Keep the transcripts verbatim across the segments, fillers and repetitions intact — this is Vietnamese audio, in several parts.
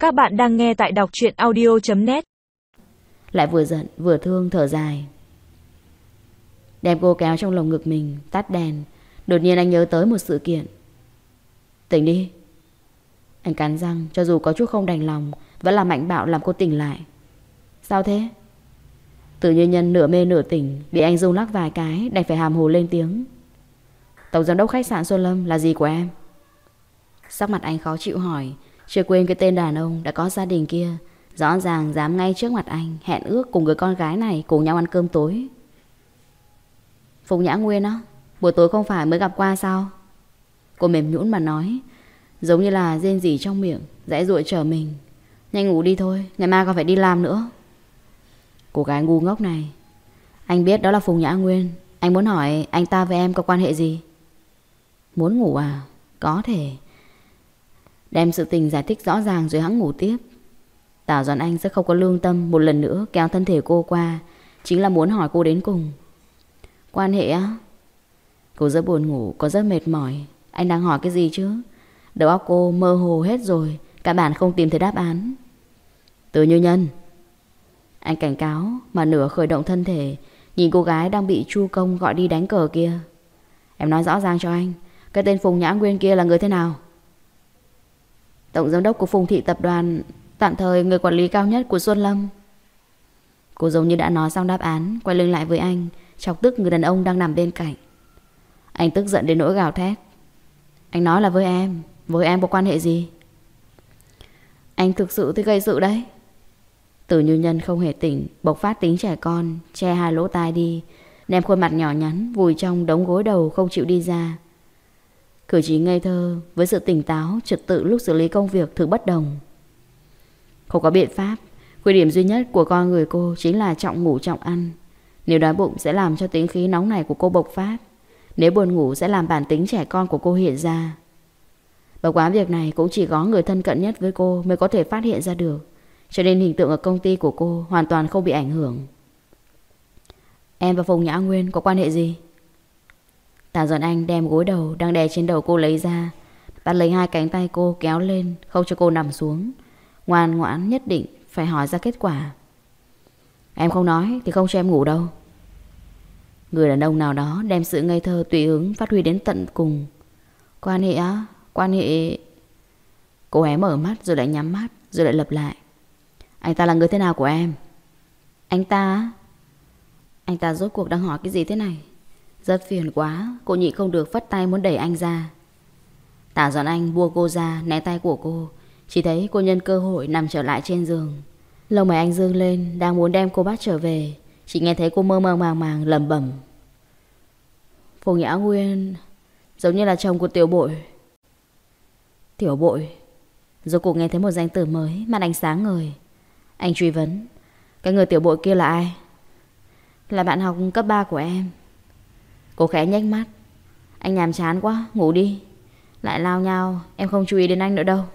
Các bạn đang nghe tại đọc truyện audio chấm net. Lại vừa giận vừa thương thở dài, đem cô kéo trong lồng ngực mình, tắt đèn. Đột nhiên anh nhớ tới một sự kiện. Tỉnh đi. Anh cắn răng, cho dù có chút không đành lòng, vẫn là mạnh bạo làm cô tỉnh lại. Sao thế? Tự Như Nhân nửa mê nửa tỉnh, bị anh rung lắc vài cái, đành phải hàm hồ lên tiếng. Tổng giám đốc khách sạn Xuân Lâm là gì của em? Sắc mặt anh khó chịu hỏi. Chưa quên cái tên đàn ông đã có gia đình kia, rõ ràng dám ngay trước mặt anh hẹn ước cùng người con gái này cùng nhau ăn cơm tối. Phùng Nhã Nguyên á? Buổi tối không phải mới gặp qua sao? Cô mềm nhũn mà nói, giống như là rên rỉ trong miệng, dãy dụa chờ mình. Nhanh ngủ đi thôi, ngày mai còn phải đi làm nữa. Cô gái ngu ngốc này. Anh biết đó là Phùng Nhã Nguyên. Anh muốn hỏi anh ta với em có quan hệ gì? Muốn ngủ à? Có thể. Đem sự tình giải thích rõ ràng rồi hẵng ngủ tiếp. Tào Doãn Anh sẽ không có lương tâm một lần nữa kéo thân thể cô qua, chính là muốn hỏi cô đến cùng. Quan hệ á? Cô rất buồn ngủ, có rất mệt mỏi. Anh đang hỏi cái gì chứ? Đầu óc cô mơ hồ hết rồi, cả bản không tìm thấy đáp án. Từ Như Nhân. Anh cảnh cáo mà nửa khởi động thân thể, nhìn cô gái đang bị Chu Công gọi đi đánh cờ kia. Em nói rõ ràng cho anh, cái tên Phùng Nhã Nguyên kia là người thế nào? Tổng giám đốc của Phùng Thị Tập đoàn, tạm thời người quản lý cao nhất của Xuân Lâm. Cô giống như đã nói xong đáp án, quay lưng lại với anh, chọc tức người đàn ông đang nằm bên cạnh. Anh tức giận đến nỗi gào thét. Anh nói là với em, với em có quan hệ gì? Anh thực sự thì gây sự đấy. Từ Như Nhân không hề tỉnh, bộc phát tính trẻ con, che hai lỗ tai đi, đem khuôn mặt nhỏ nhắn vùi trong đống gối đầu không chịu đi ra. Cử chỉ ngây thơ với sự tỉnh táo, trật tự lúc xử lý công việc thực bất đồng. Không có biện pháp, khuyết điểm duy nhất của con người cô chính là trọng ngủ trọng ăn. Nếu đói bụng sẽ làm cho tính khí nóng này của cô bộc phát, nếu buồn ngủ sẽ làm bản tính trẻ con của cô hiện ra. Bất quá việc này cũng chỉ có người thân cận nhất với cô mới có thể phát hiện ra được, cho nên hình tượng ở công ty của cô hoàn toàn không bị ảnh hưởng. Em và Phùng Nhã Nguyên có quan hệ gì? Tào Doãn Anh đem gối đầu đang đè trên đầu cô lấy ra, bắt lấy hai cánh tay cô kéo lên, không cho cô nằm xuống. Ngoan ngoãn nhất định phải hỏi ra kết quả. Em không nói thì không cho em ngủ đâu. Người đàn ông nào đó đem sự ngây thơ tùy hứng phát huy đến tận cùng. Quan hệ á? Quan hệ... Cô hé mở mắt rồi lại nhắm mắt, rồi lại lặp lại. Anh ta là người thế nào của em? Anh ta? Anh ta rốt cuộc đang hỏi cái gì thế này? Rất phiền quá, cô nhịn không được phất tay muốn đẩy anh ra. Tào Doãn Anh buông cô ra, né tay của cô. Chỉ thấy cô nhân cơ hội nằm trở lại trên giường. Lông mày anh dương lên, đang muốn đem cô bắt trở về, chỉ nghe thấy cô mơ mơ màng màng lẩm bẩm. Phùng Nhã Nguyên giống như là chồng của Tiểu Bội. Tiểu Bội? Rốt cuộc nghe thấy một danh từ mới, mắt anh sáng ngời. Anh truy vấn, cái người Tiểu Bội kia là ai? Là bạn học cấp ba của em. Cô khẽ nhếch mắt. Anh nhàm chán quá, ngủ đi. Lại lao nhau, em không chú ý đến anh nữa đâu.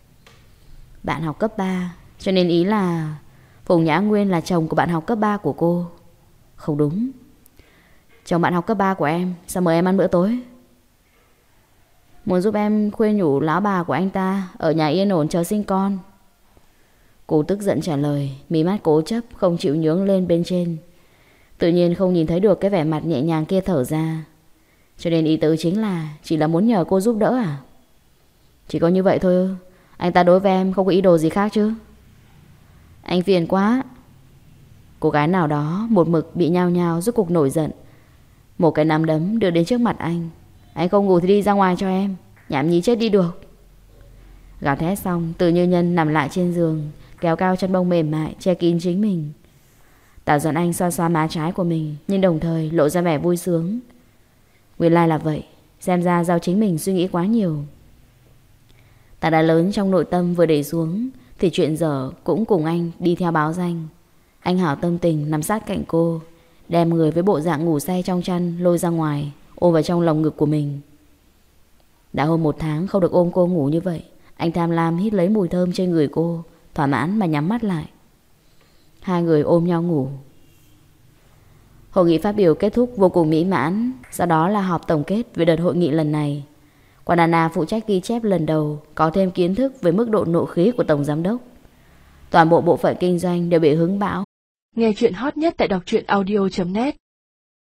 Bạn học cấp ba, cho nên ý là Phùng Nhã Nguyên là chồng của bạn học cấp ba của cô. Không đúng. Chồng bạn học cấp ba của em sao mời em ăn bữa tối? Muốn giúp em khuyên nhủ lão bà của anh ta ở nhà yên ổn chờ sinh con. Cô tức giận trả lời, mí mắt cố chấp không chịu nhướng lên bên trên. Tự nhiên không nhìn thấy được cái vẻ mặt nhẹ nhàng kia thở ra. Cho nên ý tứ chính là chỉ là muốn nhờ cô giúp đỡ à? Chỉ có như vậy thôi ư? Anh ta đối với em không có ý đồ gì khác chứ? Anh phiền quá. Cô gái nào đó một mực bị nhao nhao rốt cục nổi giận. Một cái nắm đấm đưa đến trước mặt anh. Anh không ngủ thì đi ra ngoài cho em, nhảm nhí chết đi được. Gào thét xong, Từ Như Nhân nằm lại trên giường, kéo cao chân bông mềm mại che kín chính mình. Tào Doãn Anh xoa xoa má trái của mình, nhưng đồng thời lộ ra vẻ vui sướng. Nguyên lai là vậy, xem ra do chính mình suy nghĩ quá nhiều. Ta đã lớn trong nội tâm vừa để xuống, thì chuyện dở cũng cùng anh đi theo báo danh. Anh hảo tâm tình nằm sát cạnh cô, đem người với bộ dạng ngủ say trong chăn lôi ra ngoài, ôm vào trong lòng ngực của mình. Đã hơn một tháng không được ôm cô ngủ như vậy, anh tham lam hít lấy mùi thơm trên người cô, thỏa mãn mà nhắm mắt lại. Hai người ôm nhau ngủ. Hội nghị phát biểu kết thúc vô cùng mỹ mãn. Sau đó là họp tổng kết về đợt hội nghị lần này. Còn Anna phụ trách ghi chép lần đầu, có thêm kiến thức về mức độ nộ khí của tổng giám đốc. Toàn bộ bộ phận kinh doanh đều bị hứng bão. Nghe chuyện hot nhất tại đọc truyện audio chấm net.